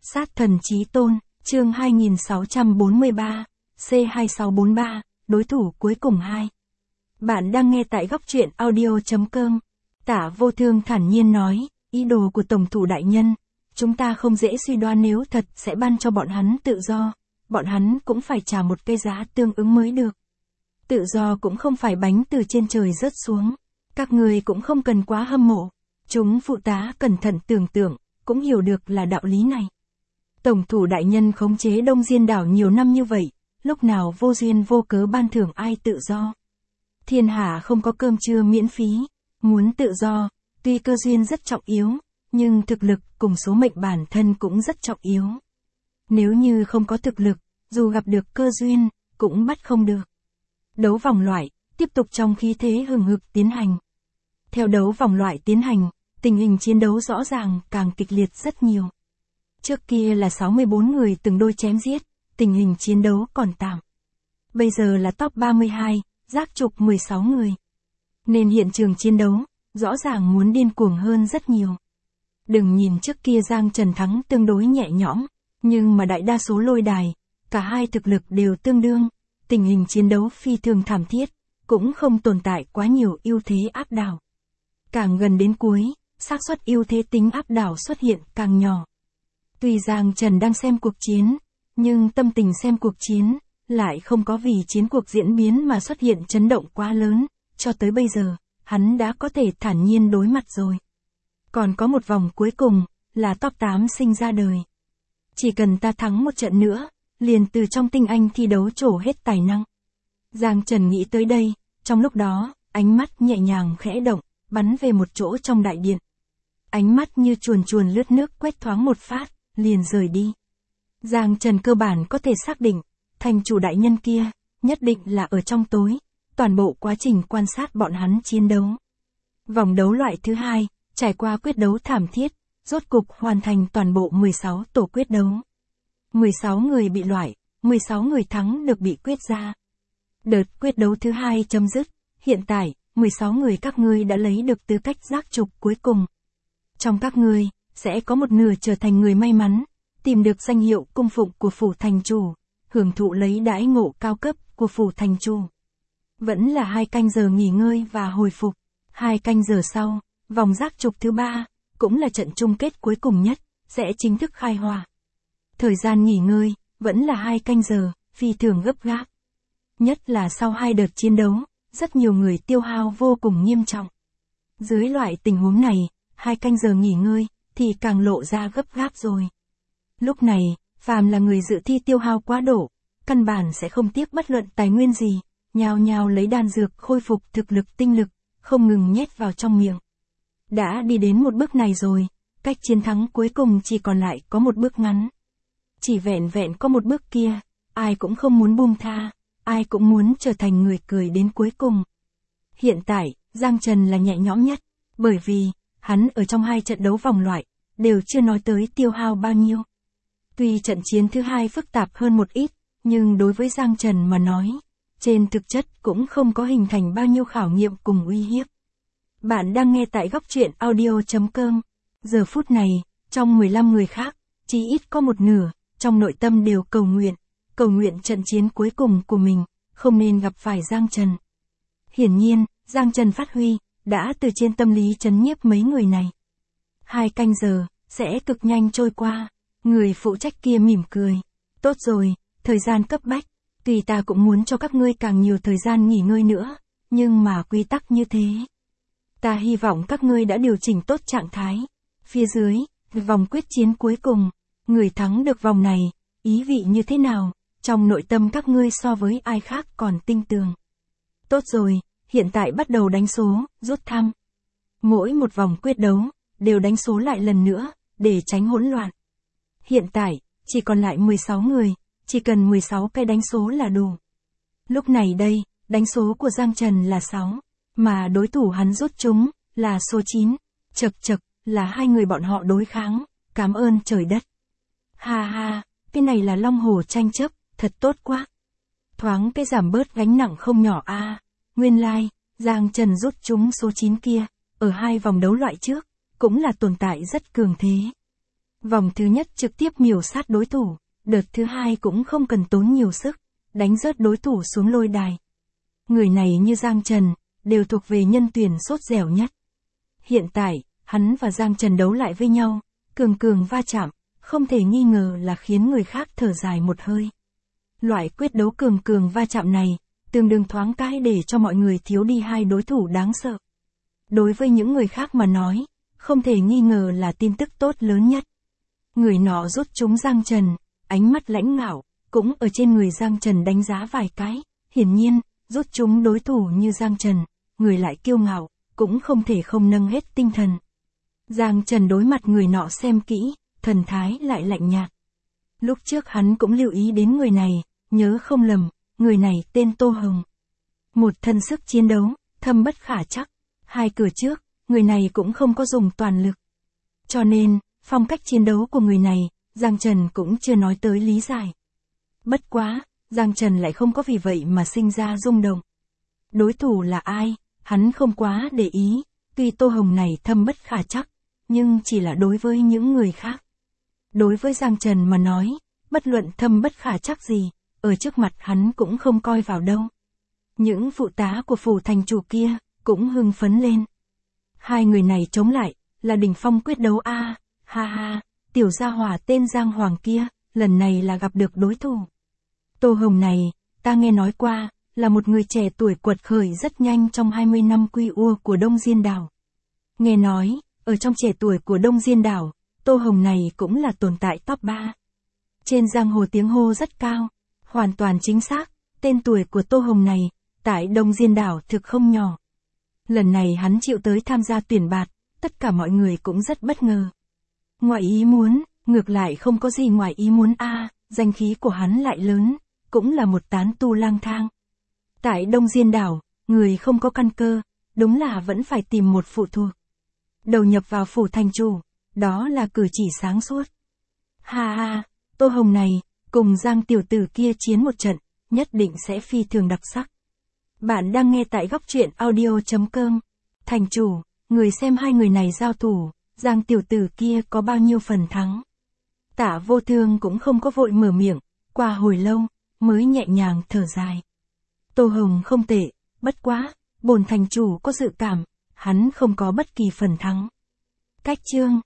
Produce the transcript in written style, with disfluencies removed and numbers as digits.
Sát thần chí tôn, chương 2643, C2643, đối thủ cuối cùng 2. Bạn đang nghe tại góc truyện audio.com. Tả Vô Thương thản nhiên nói, ý đồ của Tổng thủ đại nhân, chúng ta không dễ suy đoán nếu thật sẽ ban cho bọn hắn tự do, bọn hắn cũng phải trả một cái giá tương ứng mới được. Tự do cũng không phải bánh từ trên trời rớt xuống, các người cũng không cần quá hâm mộ. Chúng phụ tá cẩn thận tưởng tượng, cũng hiểu được là đạo lý này. Tổng thủ đại nhân khống chế Đông Diên đảo nhiều năm như vậy, lúc nào vô duyên vô cớ ban thưởng ai tự do. Thiên hạ không có cơm trưa miễn phí, muốn tự do, tuy cơ duyên rất trọng yếu, nhưng thực lực cùng số mệnh bản thân cũng rất trọng yếu. Nếu như không có thực lực, dù gặp được cơ duyên, cũng bắt không được. Đấu vòng loại, tiếp tục trong khí thế hừng hực tiến hành. Theo đấu vòng loại tiến hành, tình hình chiến đấu rõ ràng càng kịch liệt rất nhiều. Trước kia là 64 người từng đôi chém giết, tình hình chiến đấu còn tạm. Bây giờ là top 32, rác trục 16 người. Nên hiện trường chiến đấu, rõ ràng muốn điên cuồng hơn rất nhiều. Đừng nhìn trước kia Giang Trần thắng tương đối nhẹ nhõm, nhưng mà đại đa số lôi đài, cả hai thực lực đều tương đương, tình hình chiến đấu phi thường thảm thiết, cũng không tồn tại quá nhiều ưu thế áp đảo. Càng gần đến cuối, xác suất ưu thế tính áp đảo xuất hiện càng nhỏ. Tuy Giang Trần đang xem cuộc chiến, nhưng tâm tình xem cuộc chiến, lại không có vì chiến cuộc diễn biến mà xuất hiện chấn động quá lớn, cho tới bây giờ, hắn đã có thể thản nhiên đối mặt rồi. Còn có một vòng cuối cùng, là top 8 sinh ra đời. Chỉ cần ta thắng một trận nữa, liền từ trong tinh anh thi đấu trổ hết tài năng. Giang Trần nghĩ tới đây, trong lúc đó, ánh mắt nhẹ nhàng khẽ động, bắn về một chỗ trong đại điện. Ánh mắt như chuồn chuồn lướt nước quét thoáng một phát, liền rời đi. Giang Trần cơ bản có thể xác định, thành chủ đại nhân kia, nhất định là ở trong tối, toàn bộ quá trình quan sát bọn hắn chiến đấu. Vòng đấu loại thứ 2, trải qua quyết đấu thảm thiết, rốt cục hoàn thành toàn bộ 16 tổ quyết đấu. 16 người bị loại, 16 người thắng được bị quyết ra. Đợt quyết đấu thứ 2 chấm dứt, hiện tại, 16 người các ngươi đã lấy được tư cách rác trục cuối cùng. Trong các ngươi, sẽ có một nửa trở thành người may mắn, tìm được danh hiệu cung phụng của phủ thành chủ, hưởng thụ lấy đãi ngộ cao cấp của phủ thành chủ. Vẫn là 2 canh giờ nghỉ ngơi và hồi phục. 2 canh giờ sau, vòng rác trục thứ 3, cũng là trận chung kết cuối cùng nhất, sẽ chính thức khai hỏa. Thời gian nghỉ ngơi, vẫn là 2 canh giờ, phi thường gấp gáp. Nhất là sau 2 đợt chiến đấu, rất nhiều người tiêu hao vô cùng nghiêm trọng. Dưới loại tình huống này, 2 canh giờ nghỉ ngơi, thì càng lộ ra gấp gáp rồi. Lúc này, phàm là người dự thi tiêu hao quá độ, căn bản sẽ không tiếc bất luận tài nguyên gì, nhao nhao lấy đan dược khôi phục thực lực tinh lực, không ngừng nhét vào trong miệng. Đã đi đến một bước này rồi, cách chiến thắng cuối cùng chỉ còn lại có một bước ngắn. Chỉ vẹn vẹn có một bước kia, ai cũng không muốn buông tha, ai cũng muốn trở thành người cười đến cuối cùng. Hiện tại, Giang Trần là nhẹ nhõm nhất, bởi vì, hắn ở trong 2 trận đấu vòng loại, đều chưa nói tới tiêu hao bao nhiêu. Tuy trận chiến thứ 2 phức tạp hơn một ít, nhưng đối với Giang Trần mà nói, trên thực chất cũng không có hình thành bao nhiêu khảo nghiệm cùng uy hiếp. Bạn đang nghe tại góc truyện audio.com. Giờ phút này, trong 15 người khác, chỉ ít có một nửa, trong nội tâm đều cầu nguyện trận chiến cuối cùng của mình, không nên gặp phải Giang Trần. Hiển nhiên, Giang Trần phát huy, đã từ trên tâm lý trấn nhiếp mấy người này. 2 canh giờ, sẽ cực nhanh trôi qua, người phụ trách kia mỉm cười. Tốt rồi, thời gian cấp bách, tuy ta cũng muốn cho các ngươi càng nhiều thời gian nghỉ ngơi nữa, nhưng mà quy tắc như thế. Ta hy vọng các ngươi đã điều chỉnh tốt trạng thái. Phía dưới, vòng quyết chiến cuối cùng, người thắng được vòng này, ý vị như thế nào, trong nội tâm các ngươi so với ai khác còn tinh tường. Tốt rồi, hiện tại bắt đầu đánh số, rút thăm. Mỗi một vòng quyết đấu, đều đánh số lại lần nữa, để tránh hỗn loạn. Hiện tại, chỉ còn lại 16 người, chỉ cần 16 cái đánh số là đủ. Lúc này đây, đánh số của Giang Trần là 6, mà đối thủ hắn rút chúng, là số 9, chật, là 2 người bọn họ đối kháng, cảm ơn trời đất. Ha ha, cái này là long hổ tranh chấp, thật tốt quá. Thoáng cái giảm bớt gánh nặng không nhỏ a. Nguyên lai, Giang Trần rút chúng số 9 kia, ở 2 vòng đấu loại trước, cũng là tồn tại rất cường thế. Vòng thứ nhất trực tiếp miểu sát đối thủ, đợt thứ hai cũng không cần tốn nhiều sức, đánh rớt đối thủ xuống lôi đài. Người này như Giang Trần, đều thuộc về nhân tuyển sốt dẻo nhất. Hiện tại, hắn và Giang Trần đấu lại với nhau, cường cường va chạm, không thể nghi ngờ là khiến người khác thở dài một hơi. Loại quyết đấu cường cường va chạm này, tương đương thoáng cái để cho mọi người thiếu đi hai đối thủ đáng sợ. Đối với những người khác mà nói, không thể nghi ngờ là tin tức tốt lớn nhất. Người nọ rút trúng Giang Trần, ánh mắt lãnh ngạo, cũng ở trên người Giang Trần đánh giá vài cái, hiển nhiên, rút trúng đối thủ như Giang Trần, người lại kiêu ngạo, cũng không thể không nâng hết tinh thần. Giang Trần đối mặt người nọ xem kỹ, thần thái lại lạnh nhạt. Lúc trước hắn cũng lưu ý đến người này, nhớ không lầm, người này tên Tô Hồng. Một thân sức chiến đấu, thâm bất khả trắc. Hai cửa trước, người này cũng không có dùng toàn lực. Cho nên, phong cách chiến đấu của người này, Giang Trần cũng chưa nói tới lý giải. Bất quá, Giang Trần lại không có vì vậy mà sinh ra rung động. Đối thủ là ai, hắn không quá để ý, tuy Tô Hồng này thâm bất khả trắc, nhưng chỉ là đối với những người khác. Đối với Giang Trần mà nói, bất luận thâm bất khả trắc gì, ở trước mặt hắn cũng không coi vào đâu. Những phụ tá của phủ thành chủ kia, cũng hưng phấn lên. Hai người này chống lại, là đỉnh phong quyết đấu a, ha ha, tiểu gia hỏa tên Giang Hoàng kia, lần này là gặp được đối thủ. Tô Hồng này, ta nghe nói qua, là một người trẻ tuổi quật khởi rất nhanh trong 20 năm quy ua của Đông Diên Đảo. Nghe nói, ở trong trẻ tuổi của Đông Diên Đảo, Tô Hồng này cũng là tồn tại top 3. Trên giang hồ tiếng hô rất cao, hoàn toàn chính xác, tên tuổi của Tô Hồng này, tại Đông Diên Đảo thực không nhỏ. Lần này hắn chịu tới tham gia tuyển bạt, tất cả mọi người cũng rất bất ngờ. Ngoài ý muốn, ngược lại không có gì ngoài ý muốn a, danh khí của hắn lại lớn, cũng là một tán tu lang thang. Tại Đông Diên Đảo, người không có căn cơ, đúng là vẫn phải tìm một phụ thuộc. Đầu nhập vào phủ thành chủ, đó là cử chỉ sáng suốt. Ha ha, Tô Hồng này, cùng Giang tiểu tử kia chiến một trận, nhất định sẽ phi thường đặc sắc. Bạn đang nghe tại góc truyện audio.com. Thành chủ, người xem hai người này giao thủ, Giang tiểu tử kia có bao nhiêu phần thắng. Tả Vô Thương cũng không có vội mở miệng, qua hồi lâu, mới nhẹ nhàng thở dài. Tô Hồng không tệ, bất quá, bổn thành chủ có dự cảm, hắn không có bất kỳ phần thắng. Cách chương